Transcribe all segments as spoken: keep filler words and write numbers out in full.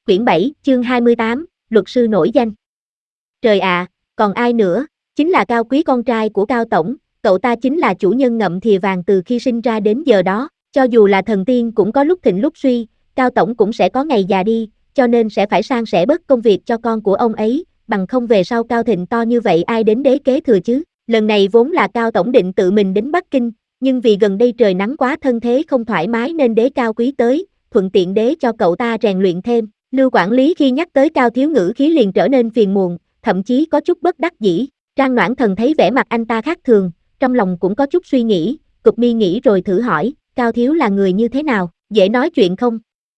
Quyển bảy, chương hai mươi tám, luật sư nổi danh. Trời ạ, à, còn ai nữa, chính là Cao Quý con trai của Cao Tổng, cậu ta chính là chủ nhân ngậm thìa vàng từ khi sinh ra đến giờ đó, cho dù là thần tiên cũng có lúc thịnh lúc suy, Cao Tổng cũng sẽ có ngày già đi, cho nên sẽ phải san sẻ bớt công việc cho con của ông ấy, bằng không về sau Cao Thịnh to như vậy ai đến đế kế thừa chứ. Lần này vốn là Cao Tổng định tự mình đến Bắc Kinh, nhưng vì gần đây trời nắng quá thân thế không thoải mái nên đế Cao Quý tới, thuận tiện đế cho cậu ta rèn luyện thêm. Lưu quản lý khi nhắc tới Cao Thiếu ngữ khí liền trở nên phiền muộn, thậm chí có chút bất đắc dĩ. Trang Noãn Thần thấy vẻ mặt anh ta khác thường, trong lòng cũng có chút suy nghĩ, cụp mi nghĩ rồi thử hỏi, Cao Thiếu là người như thế nào, dễ nói chuyện không?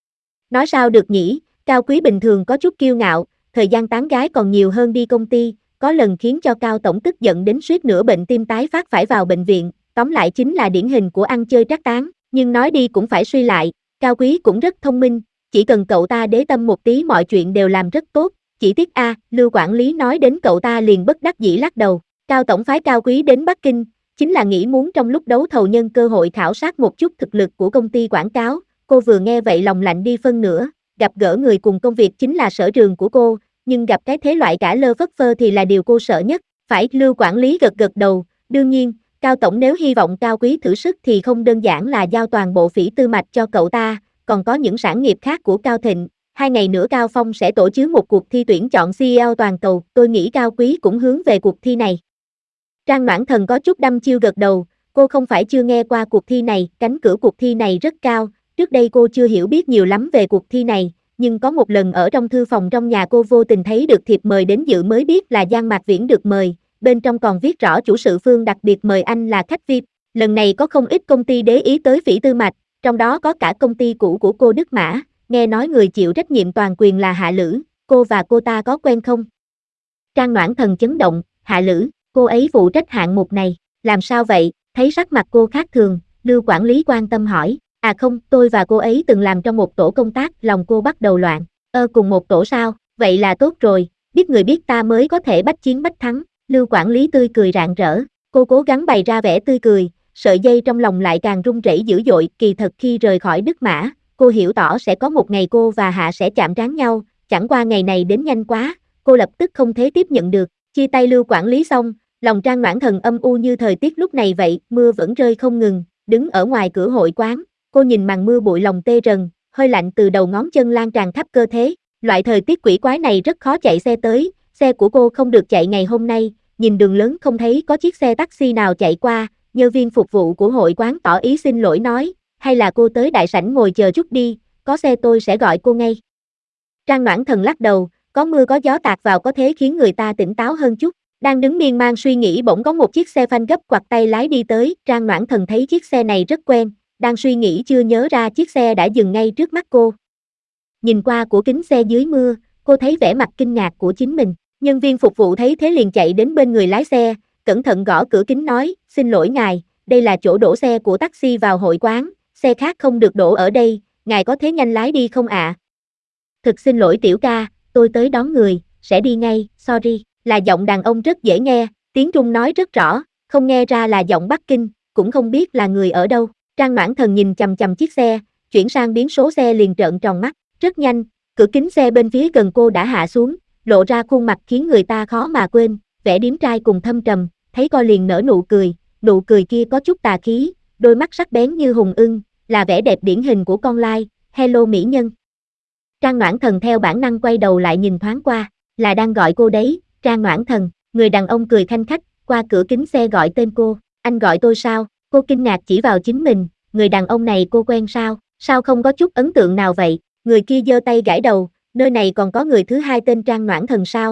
Nói sao được nhỉ, Cao Quý bình thường có chút kiêu ngạo, thời gian tán gái còn nhiều hơn đi công ty, có lần khiến cho Cao Tổng tức giận đến suýt nữa bệnh tim tái phát phải vào bệnh viện, tóm lại chính là điển hình của ăn chơi trác tán, nhưng nói đi cũng phải suy lại, Cao Quý cũng rất thông minh. Chỉ cần cậu ta đế tâm một tí mọi chuyện đều làm rất tốt, chỉ tiếc a, à, Lưu quản lý nói đến cậu ta liền bất đắc dĩ lắc đầu. Cao Tổng phái Cao Quý đến Bắc Kinh, chính là nghĩ muốn trong lúc đấu thầu nhân cơ hội khảo sát một chút thực lực của công ty quảng cáo. Cô vừa nghe vậy lòng lạnh đi phân nửa, gặp gỡ người cùng công việc chính là sở trường của cô, nhưng gặp cái thế loại cả lơ phất phơ thì là điều cô sợ nhất. Phải, Lưu quản lý gật gật đầu, đương nhiên, Cao Tổng nếu hy vọng Cao Quý thử sức thì không đơn giản là giao toàn bộ phỉ tư mạch cho cậu ta, còn có những sản nghiệp khác của Cao Thịnh. Hai ngày nữa Cao Phong sẽ tổ chức một cuộc thi tuyển chọn xê e ô toàn cầu, tôi nghĩ Cao Quý cũng hướng về cuộc thi này. Trang Noãn Thần có chút đăm chiêu gật đầu, cô không phải chưa nghe qua cuộc thi này, cánh cửa cuộc thi này rất cao, trước đây cô chưa hiểu biết nhiều lắm về cuộc thi này, nhưng có một lần ở trong thư phòng trong nhà cô vô tình thấy được thiệp mời đến dự mới biết là Giang Mạc Viễn được mời, bên trong còn viết rõ chủ sự Phương đặc biệt mời anh là khách vi ai pi, lần này có không ít công ty để ý tới phỉ tư mạch, trong đó có cả công ty cũ của cô Đức Mã, nghe nói người chịu trách nhiệm toàn quyền là Hạ Lữ, cô và cô ta có quen không? Trang Noãn Thần chấn động, Hạ Lữ, cô ấy phụ trách hạng mục này, làm sao vậy, thấy sắc mặt cô khác thường, Lưu quản lý quan tâm hỏi, à không, tôi và cô ấy từng làm trong một tổ công tác, lòng cô bắt đầu loạn, ơ cùng một tổ sao, vậy là tốt rồi, biết người biết ta mới có thể bách chiến bách thắng, Lưu quản lý tươi cười rạng rỡ, cô cố gắng bày ra vẻ tươi cười, sợi dây trong lòng lại càng rung rẩy dữ dội, kỳ thật khi rời khỏi Đức Mã, cô hiểu rõ sẽ có một ngày cô và Hạ sẽ chạm trán nhau, chẳng qua ngày này đến nhanh quá, cô lập tức không thể tiếp nhận được, chia tay Lưu quản lý xong, lòng Trang Noãn Thần âm u như thời tiết lúc này vậy, mưa vẫn rơi không ngừng, đứng ở ngoài cửa hội quán, cô nhìn màn mưa bụi lòng tê rần, hơi lạnh từ đầu ngón chân lan tràn khắp cơ thể, loại thời tiết quỷ quái này rất khó chạy xe tới, xe của cô không được chạy ngày hôm nay, nhìn đường lớn không thấy có chiếc xe taxi nào chạy qua. Nhân viên phục vụ của hội quán tỏ ý xin lỗi nói, hay là cô tới đại sảnh ngồi chờ chút đi, có xe tôi sẽ gọi cô ngay. Trang Noãn Thần lắc đầu, có mưa có gió tạt vào có thế khiến người ta tỉnh táo hơn chút. Đang đứng miên man suy nghĩ bỗng có một chiếc xe phanh gấp quặt tay lái đi tới, Trang Noãn Thần thấy chiếc xe này rất quen, đang suy nghĩ chưa nhớ ra chiếc xe đã dừng ngay trước mắt cô. Nhìn qua của kính xe dưới mưa, cô thấy vẻ mặt kinh ngạc của chính mình, nhân viên phục vụ thấy thế liền chạy đến bên người lái xe, cẩn thận gõ cửa kính nói, xin lỗi ngài, đây là chỗ đổ xe của taxi vào hội quán, xe khác không được đổ ở đây, ngài có thế nhanh lái đi không ạ? À? Thực xin lỗi tiểu ca, tôi tới đón người, sẽ đi ngay, sorry, là giọng đàn ông rất dễ nghe, tiếng Trung nói rất rõ, không nghe ra là giọng Bắc Kinh, cũng không biết là người ở đâu. Trang Noãn Thần nhìn chằm chằm chiếc xe, chuyển sang biến số xe liền trợn tròn mắt, rất nhanh, cửa kính xe bên phía gần cô đã hạ xuống, lộ ra khuôn mặt khiến người ta khó mà quên, vẻ điếm trai cùng thâm trầm, thấy coi liền nở nụ cười, nụ cười kia có chút tà khí, đôi mắt sắc bén như hùng ưng, là vẻ đẹp điển hình của con lai, hello mỹ nhân. Trang Noãn Thần theo bản năng quay đầu lại nhìn thoáng qua, là đang gọi cô đấy, Trang Noãn Thần, người đàn ông cười khanh khách, qua cửa kính xe gọi tên cô, anh gọi tôi sao, cô kinh ngạc chỉ vào chính mình, người đàn ông này cô quen sao, sao không có chút ấn tượng nào vậy, người kia giơ tay gãi đầu, nơi này còn có người thứ hai tên Trang Noãn Thần sao?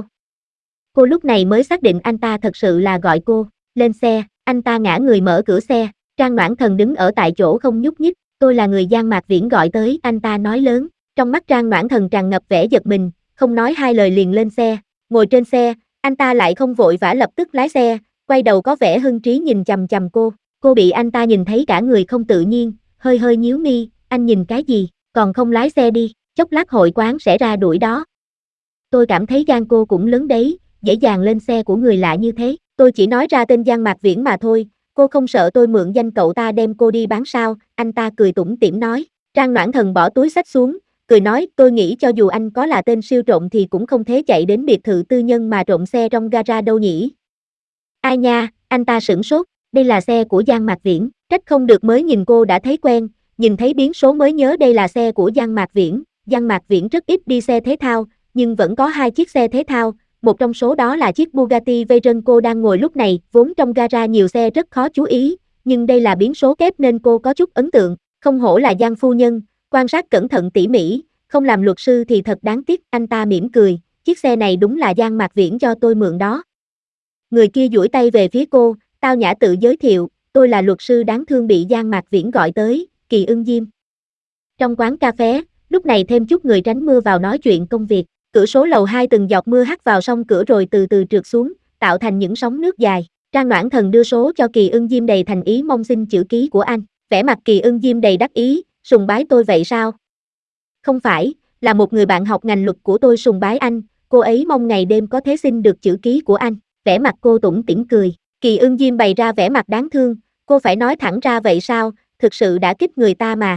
Cô lúc này mới xác định anh ta thật sự là gọi cô, lên xe, anh ta ngã người mở cửa xe, Trang Noãn Thần đứng ở tại chỗ không nhúc nhích, tôi là người Giang Mạc Viễn gọi tới, anh ta nói lớn, trong mắt Trang Noãn Thần tràn ngập vẻ giật mình, không nói hai lời liền lên xe, ngồi trên xe, anh ta lại không vội vã lập tức lái xe, quay đầu có vẻ hưng trí nhìn chằm chằm cô, cô bị anh ta nhìn thấy cả người không tự nhiên, hơi hơi nhíu mi, anh nhìn cái gì, còn không lái xe đi, chốc lát hội quán sẽ ra đuổi đó. Tôi cảm thấy gan cô cũng lớn đấy, dễ dàng lên xe của người lạ như thế, tôi chỉ nói ra tên Giang Mạc Viễn mà thôi, cô không sợ tôi mượn danh cậu ta đem cô đi bán sao, anh ta cười tủm tỉm nói, Trang Noãn Thần bỏ túi xách xuống, cười nói, tôi nghĩ cho dù anh có là tên siêu trộm thì cũng không thể chạy đến biệt thự tư nhân mà trộm xe trong gara đâu nhỉ. Ai nha, anh ta sửng sốt, đây là xe của Giang Mạc Viễn, trách không được mới nhìn cô đã thấy quen, nhìn thấy biến số mới nhớ đây là xe của Giang Mạc Viễn. Giang Mạc Viễn rất ít đi xe thể thao, nhưng vẫn có hai chiếc xe thể thao, một trong số đó là chiếc Bugatti Veyron cô đang ngồi lúc này, vốn trong gara nhiều xe rất khó chú ý, nhưng đây là biến số kép nên cô có chút ấn tượng, không hổ là Giang phu nhân, quan sát cẩn thận tỉ mỉ, không làm luật sư thì thật đáng tiếc, anh ta mỉm cười, chiếc xe này đúng là Giang Mạc Viễn cho tôi mượn đó. Người kia duỗi tay về phía cô, tao nhã tự giới thiệu, tôi là luật sư đáng thương bị Giang Mạc Viễn gọi tới, Kỳ Ưng Diêm. Trong quán cà phé, lúc này thêm chút người tránh mưa vào nói chuyện công việc, cửa sổ lầu hai từng giọt mưa hắt vào song cửa rồi từ từ trượt xuống, tạo thành những sóng nước dài. Trang Noãn Thần đưa số cho Kỳ Ưng Diêm đầy thành ý mong xin chữ ký của anh, vẻ mặt Kỳ Ưng Diêm đầy đắc ý, sùng bái tôi vậy sao? Không phải, là một người bạn học ngành luật của tôi sùng bái anh, cô ấy mong ngày đêm có thể xin được chữ ký của anh, vẻ mặt cô tủm tỉm cười. Kỳ Ưng Diêm bày ra vẻ mặt đáng thương, cô phải nói thẳng ra vậy sao, thực sự đã kích người ta mà.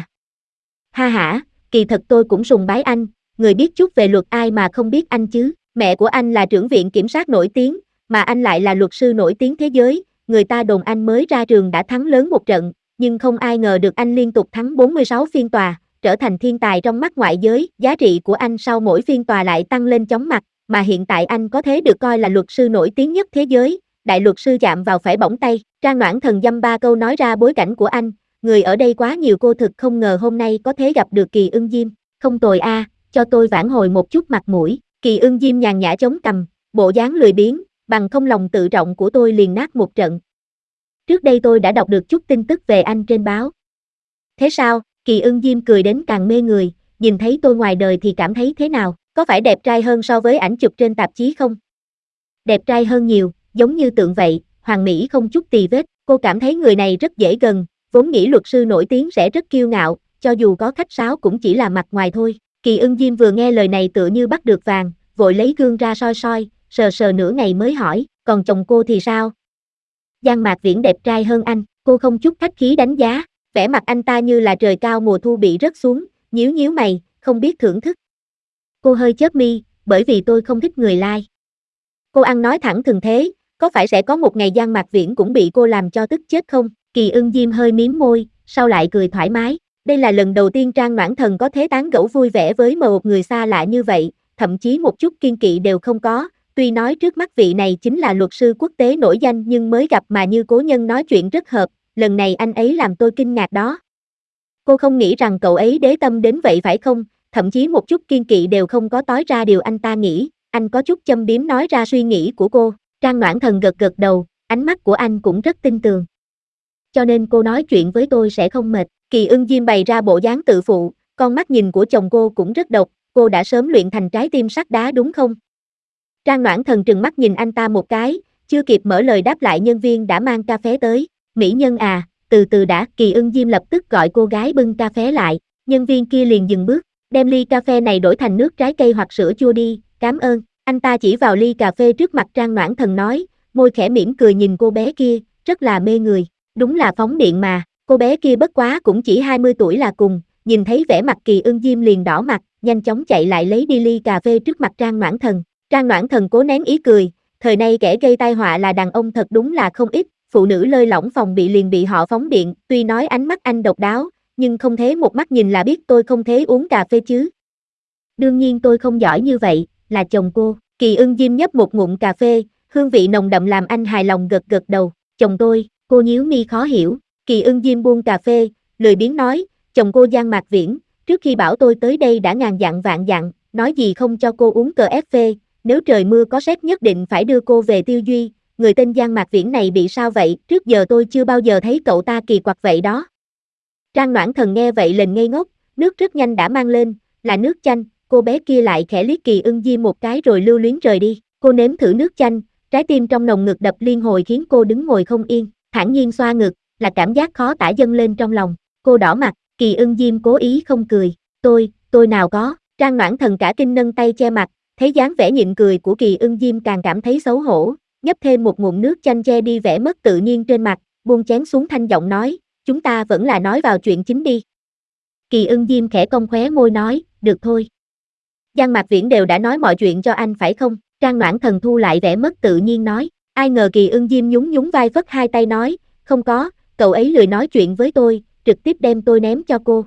Ha hả, kỳ thật tôi cũng sùng bái anh, người biết chút về luật ai mà không biết anh chứ, mẹ của anh là trưởng viện kiểm sát nổi tiếng, mà anh lại là luật sư nổi tiếng thế giới, người ta đồn anh mới ra trường đã thắng lớn một trận, nhưng không ai ngờ được anh liên tục thắng bốn mươi sáu phiên tòa, trở thành thiên tài trong mắt ngoại giới, giá trị của anh sau mỗi phiên tòa lại tăng lên chóng mặt, mà hiện tại anh có thể được coi là luật sư nổi tiếng nhất thế giới, đại luật sư chạm vào phải bỏng tay. Trang Noãn Thần dăm ba câu nói ra bối cảnh của anh, người ở đây quá nhiều cô thực không ngờ hôm nay có thể gặp được Kỳ Ưng Diêm, không tồi a, cho tôi vãn hồi một chút mặt mũi. Kỳ Ưng Diêm nhàn nhã chống cằm, bộ dáng lười biếng, bằng không lòng tự trọng của tôi liền nát một trận. Trước đây tôi đã đọc được chút tin tức về anh trên báo. Thế sao? Kỳ Ưng Diêm cười đến càng mê người, nhìn thấy tôi ngoài đời thì cảm thấy thế nào, có phải đẹp trai hơn so với ảnh chụp trên tạp chí không? Đẹp trai hơn nhiều, giống như tượng vậy, hoàn mỹ không chút tì vết, cô cảm thấy người này rất dễ gần, vốn nghĩ luật sư nổi tiếng sẽ rất kiêu ngạo, cho dù có khách sáo cũng chỉ là mặt ngoài thôi. Kỳ Ưng Diêm vừa nghe lời này tựa như bắt được vàng, vội lấy gương ra soi soi, sờ sờ nửa ngày mới hỏi, còn chồng cô thì sao? Giang Mạc Viễn đẹp trai hơn anh, cô không chút khách khí đánh giá, vẻ mặt anh ta như là trời cao mùa thu bị rớt xuống, nhíu nhíu mày, không biết thưởng thức. Cô hơi chớp mi, bởi vì tôi không thích người lai. Like. Cô ăn nói thẳng thừng thế, có phải sẽ có một ngày Giang Mạc Viễn cũng bị cô làm cho tức chết không? Kỳ Ưng Diêm hơi mím môi, sau lại cười thoải mái. Đây là lần đầu tiên Trang Noãn Thần có thể tán gẫu vui vẻ với một người xa lạ như vậy, thậm chí một chút kiên kỵ đều không có. Tuy nói trước mắt vị này chính là luật sư quốc tế nổi danh nhưng mới gặp mà như cố nhân nói chuyện rất hợp, lần này anh ấy làm tôi kinh ngạc đó. Cô không nghĩ rằng cậu ấy đế tâm đến vậy phải không, thậm chí một chút kiên kỵ đều không có tối ra điều anh ta nghĩ, anh có chút châm biếm nói ra suy nghĩ của cô. Trang Noãn Thần gật gật đầu, ánh mắt của anh cũng rất tin tường. Cho nên cô nói chuyện với tôi sẽ không mệt. Kỳ Ưng Diêm bày ra bộ dáng tự phụ, con mắt nhìn của chồng cô cũng rất độc, cô đã sớm luyện thành trái tim sắt đá đúng không? Trang Noãn Thần trừng mắt nhìn anh ta một cái, chưa kịp mở lời đáp lại nhân viên đã mang cà phê tới. Mỹ nhân à, từ từ đã. Kỳ Ưng Diêm lập tức gọi cô gái bưng cà phê lại, nhân viên kia liền dừng bước, đem ly cà phê này đổi thành nước trái cây hoặc sữa chua đi, cảm ơn. Anh ta chỉ vào ly cà phê trước mặt Trang Noãn Thần nói, môi khẽ mỉm cười nhìn cô bé kia, rất là mê người, đúng là phóng điện mà, cô bé kia bất quá cũng chỉ hai mươi tuổi là cùng, nhìn thấy vẻ mặt Kỳ Ưng Diêm liền đỏ mặt, nhanh chóng chạy lại lấy đi ly cà phê trước mặt Trang Noãn Thần. Trang Noãn Thần cố nén ý cười, thời nay kẻ gây tai họa là đàn ông thật đúng là không ít, phụ nữ lơi lỏng phòng bị liền bị họ phóng điện, tuy nói ánh mắt anh độc đáo, nhưng không thế một mắt nhìn là biết tôi không thế uống cà phê chứ. Đương nhiên tôi không giỏi như vậy, là chồng cô. Kỳ Ưng Diêm nhấp một ngụm cà phê, hương vị nồng đậm làm anh hài lòng gật gật đầu, chồng tôi, cô nhíu mi khó hiểu. Kỳ Ưng Diêm buông cà phê, lười biếng nói, chồng cô Giang Mạc Viễn, trước khi bảo tôi tới đây đã ngàn dặn vạn dặn, nói gì không cho cô uống cờ ép phê, nếu trời mưa có sét nhất định phải đưa cô về Tiêu Duy, người tên Giang Mạc Viễn này bị sao vậy, trước giờ tôi chưa bao giờ thấy cậu ta kỳ quặc vậy đó. Trang Noãn Thần nghe vậy lên ngây ngốc, nước rất nhanh đã mang lên, là nước chanh, cô bé kia lại khẽ liếc Kỳ Ưng Diêm một cái rồi lưu luyến rời đi, cô nếm thử nước chanh, trái tim trong lồng ngực đập liên hồi khiến cô đứng ngồi không yên, thản nhiên xoa ngực, là cảm giác khó tả dâng lên trong lòng, cô đỏ mặt, Kỳ Ưng Diêm cố ý không cười, tôi, tôi nào có, Trang Noãn Thần cả kinh nâng tay che mặt, thấy dáng vẻ nhịn cười của Kỳ Ưng Diêm càng cảm thấy xấu hổ, nhấp thêm một ngụm nước chanh che đi vẻ mất tự nhiên trên mặt, buông chén xuống thanh giọng nói, chúng ta vẫn là nói vào chuyện chính đi. Kỳ Ưng Diêm khẽ cong khóe môi nói, được thôi. Giang Mạc Viễn đều đã nói mọi chuyện cho anh phải không? Trang Noãn Thần thu lại vẻ mất tự nhiên nói, ai ngờ Kỳ Ưng Diêm nhún nhún vai phất hai tay nói, không có, cậu ấy lười nói chuyện với tôi, trực tiếp đem tôi ném cho cô.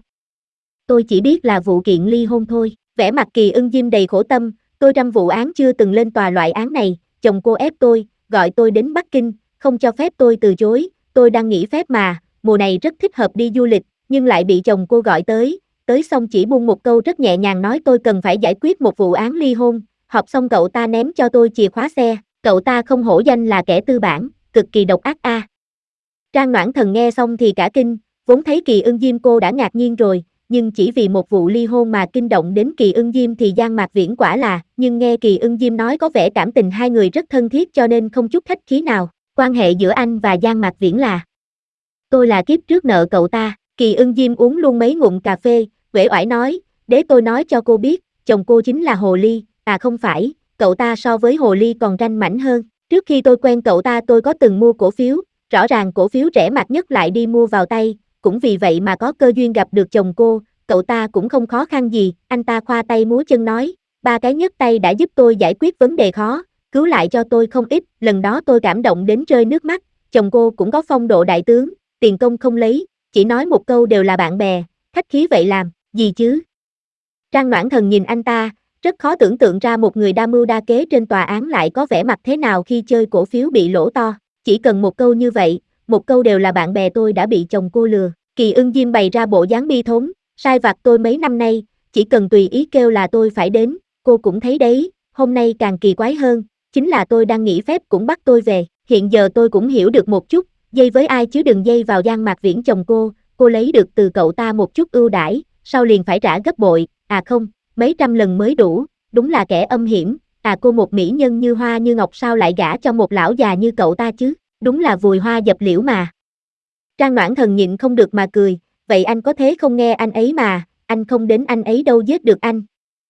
Tôi chỉ biết là vụ kiện ly hôn thôi. Vẻ mặt Kỳ Ưng Diêm đầy khổ tâm, tôi trăm vụ án chưa từng lên tòa loại án này, chồng cô ép tôi, gọi tôi đến Bắc Kinh, không cho phép tôi từ chối, tôi đang nghỉ phép mà, mùa này rất thích hợp đi du lịch, nhưng lại bị chồng cô gọi tới, tới xong chỉ buông một câu rất nhẹ nhàng nói tôi cần phải giải quyết một vụ án ly hôn, họp xong cậu ta ném cho tôi chìa khóa xe, cậu ta không hổ danh là kẻ tư bản, cực kỳ độc ác a. À. Trang Noãn Thần nghe xong thì cả kinh, vốn thấy Kỳ Ưng Diêm cô đã ngạc nhiên rồi, nhưng chỉ vì một vụ ly hôn mà kinh động đến Kỳ Ưng Diêm thì Giang Mạc Viễn quả là, nhưng nghe Kỳ Ưng Diêm nói có vẻ cảm tình hai người rất thân thiết cho nên không chút khách khí nào, quan hệ giữa anh và Giang Mạc Viễn là tôi là kiếp trước nợ cậu ta. Kỳ Ưng Diêm uống luôn mấy ngụm cà phê, uể oải nói, để tôi nói cho cô biết, chồng cô chính là Hồ Ly, à không phải, cậu ta so với Hồ Ly còn ranh mãnh hơn, trước khi tôi quen cậu ta tôi có từng mua cổ phiếu, rõ ràng cổ phiếu rẻ mạt nhất lại đi mua vào tay, cũng vì vậy mà có cơ duyên gặp được chồng cô, cậu ta cũng không khó khăn gì, anh ta khoa tay múa chân nói, ba cái nhấc tay đã giúp tôi giải quyết vấn đề khó, cứu lại cho tôi không ít, lần đó tôi cảm động đến rơi nước mắt, chồng cô cũng có phong độ đại tướng, tiền công không lấy, chỉ nói một câu đều là bạn bè, khách khí vậy làm, gì chứ? Trang Noãn Thần nhìn anh ta, rất khó tưởng tượng ra một người đa mưu đa kế trên tòa án lại có vẻ mặt thế nào khi chơi cổ phiếu bị lỗ to, chỉ cần một câu như vậy, một câu đều là bạn bè tôi đã bị chồng cô lừa. Kỳ Ưng Diêm bày ra bộ dáng bi thốn, sai vặt tôi mấy năm nay, chỉ cần tùy ý kêu là tôi phải đến, cô cũng thấy đấy, hôm nay càng kỳ quái hơn, chính là tôi đang nghỉ phép cũng bắt tôi về, hiện giờ tôi cũng hiểu được một chút, dây với ai chứ đừng dây vào Giang Mạc Viễn chồng cô, cô lấy được từ cậu ta một chút ưu đãi, sau liền phải trả gấp bội, à không, mấy trăm lần mới đủ, đúng là kẻ âm hiểm, à cô một mỹ nhân như hoa như ngọc sao lại gả cho một lão già như cậu ta chứ, đúng là vùi hoa dập liễu mà. Trang Noãn Thần nhịn không được mà cười, vậy anh có thế không nghe anh ấy mà, anh không đến anh ấy đâu giết được anh.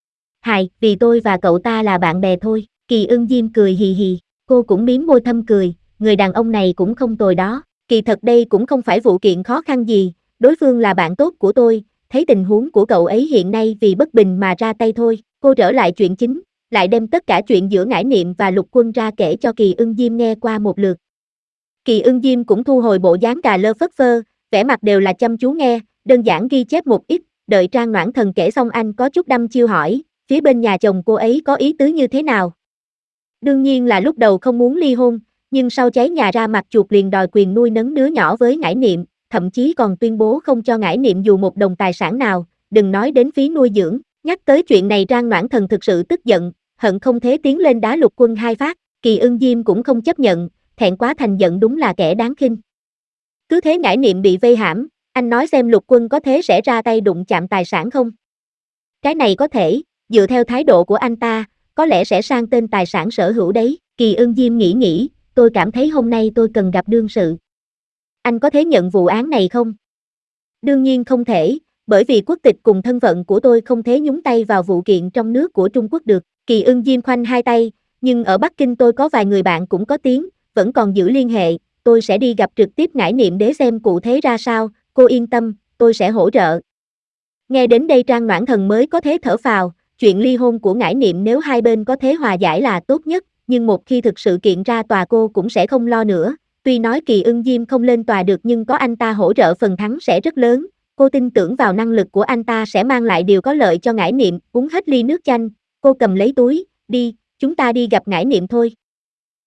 Hài, vì tôi và cậu ta là bạn bè thôi, Kỳ Ưng Diêm cười hì hì, cô cũng miếm môi thâm cười, người đàn ông này cũng không tồi đó, kỳ thật đây cũng không phải vụ kiện khó khăn gì, đối phương là bạn tốt của tôi, thấy tình huống của cậu ấy hiện nay vì bất bình mà ra tay thôi, cô trở lại chuyện chính, lại đem tất cả chuyện giữa Ngải Niệm và Lục Quân ra kể cho Kỳ Ưng Diêm nghe qua một lượt. Kỳ Ưng Diêm cũng thu hồi bộ dáng cà lơ phất phơ, vẻ mặt đều là chăm chú nghe, đơn giản ghi chép một ít, đợi Trang Noãn Thần kể xong anh có chút đăm chiêu hỏi, phía bên nhà chồng cô ấy có ý tứ như thế nào? Đương nhiên là lúc đầu không muốn ly hôn, nhưng sau cháy nhà ra mặt chuột liền đòi quyền nuôi nấng đứa nhỏ với Ngải Niệm, thậm chí còn tuyên bố không cho Ngải Niệm dù một đồng tài sản nào, đừng nói đến phí nuôi dưỡng. Nhắc tới chuyện này Trang Noãn Thần thực sự tức giận, hận không thế tiến lên đá Lục Quân hai phát, Kỳ Ưng Diêm cũng không chấp nhận, thẹn quá thành giận đúng là kẻ đáng khinh. Cứ thế Ngải Niệm bị vây hãm, anh nói xem Lục Quân có thế sẽ ra tay đụng chạm tài sản không? Cái này có thể, dựa theo thái độ của anh ta, có lẽ sẽ sang tên tài sản sở hữu đấy. Kỳ Ưng Diêm nghĩ nghĩ, tôi cảm thấy hôm nay tôi cần gặp đương sự. Anh có thể nhận vụ án này không? Đương nhiên không thể, bởi vì quốc tịch cùng thân phận của tôi không thể nhúng tay vào vụ kiện trong nước của Trung Quốc được. Kỳ Ưng Diêm khoanh hai tay, nhưng ở Bắc Kinh tôi có vài người bạn cũng có tiếng, vẫn còn giữ liên hệ, tôi sẽ đi gặp trực tiếp Ngải Niệm để xem cụ thể ra sao, cô yên tâm, tôi sẽ hỗ trợ. Nghe đến đây Trang Noãn Thần mới có thế thở phào, chuyện ly hôn của Ngải Niệm nếu hai bên có thế hòa giải là tốt nhất, nhưng một khi thực sự kiện ra tòa cô cũng sẽ không lo nữa, tuy nói Kỳ Ưng Diêm không lên tòa được nhưng có anh ta hỗ trợ phần thắng sẽ rất lớn, cô tin tưởng vào năng lực của anh ta sẽ mang lại điều có lợi cho Ngải Niệm, uống hết ly nước chanh, cô cầm lấy túi, đi, chúng ta đi gặp Ngải Niệm thôi.